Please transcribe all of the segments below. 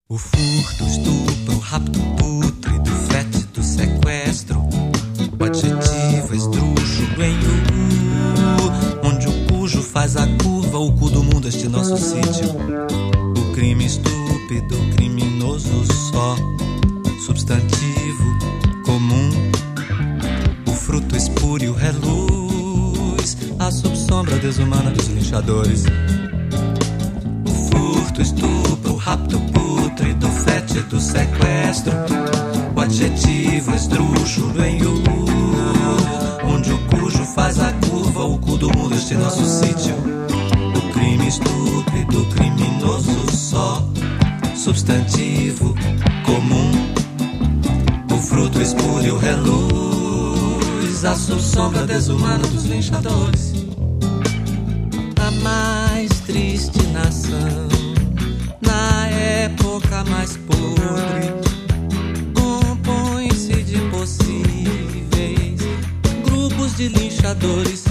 O furto, o estupro, o rapto pútrido, fétido, sequestro, o adjetivo esdrúxulo em U, onde o cujo faz a curva, o cu do mundo, este nosso sítio. O crime estúpido, criminoso só, substantivo, comum. O fruto espúrio reluz, a subsombra desumana dos linchadores. O furto, estupro, o rapto pútrido, fétido, sequestro, o adjetivo esdrúxulo em U, onde o cujo faz a curva, o cu do mundo, este nosso sítio. O crime estúpido, criminoso só, substantivo, comum. O fruto espúrio reluz, a subsombra desumana dos linchadores. A mais triste nação, na época mais podre, compõe-se de possíveis grupos de linchadores.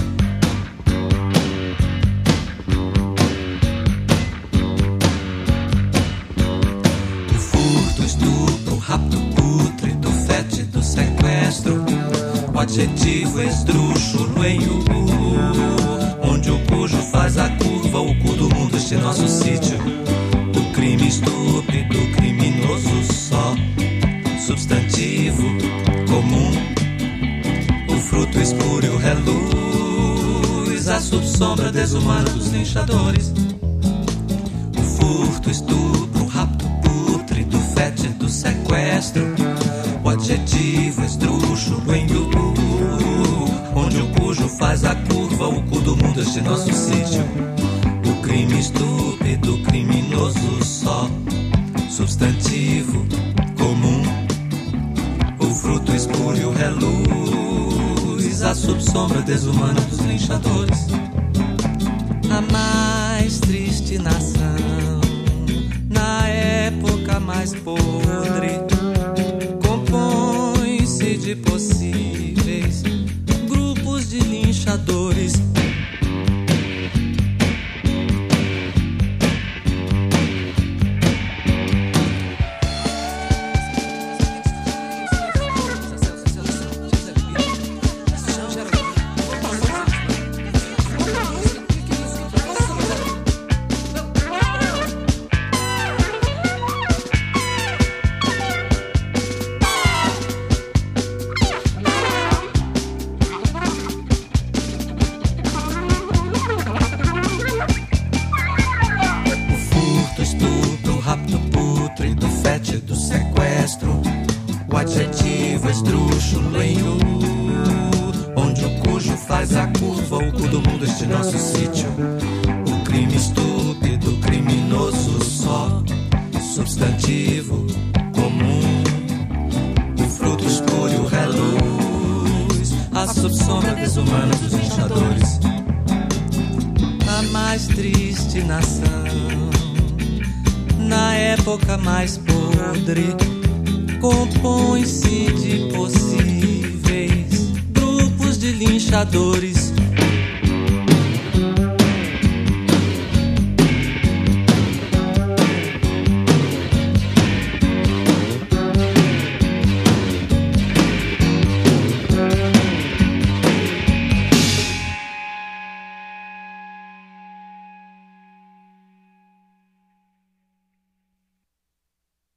O furto, estupro, o rapto pútrido, fétido, sequestro, o adjetivo esdrúxulo em U, onde o cujo faz a curva, o cu do mundo, este nosso sítio. O crime estúpido, criminoso só, substantivo, comum. O fruto espúrio reluz, a subsombra desumana dos linchadores. O furto, estupro, o rapto pútrido, fétido, sequestro, o adjetivo esdrúxulo em U, onde o cujo faz a curva, o cu do mundo, este nosso sítio. O crime estúpido, criminoso só, substantivo, comum. O fruto espúrio reluz, a subsombra desumana dos linchadores. A mais triste nação, na época mais podre, compõe-se de possíveis grupos de linchadores. O adjetivo esdrúxulo em U, onde o cujo faz a curva, o cu do mundo, este nosso sítio. O crime estúpido, criminoso só, substantivo, comum. O fruto espúrio reluz, a subsombra desumana dos linchadores. A mais triste nação, na época mais podre, compõe-se de possíveis grupos de linchadores.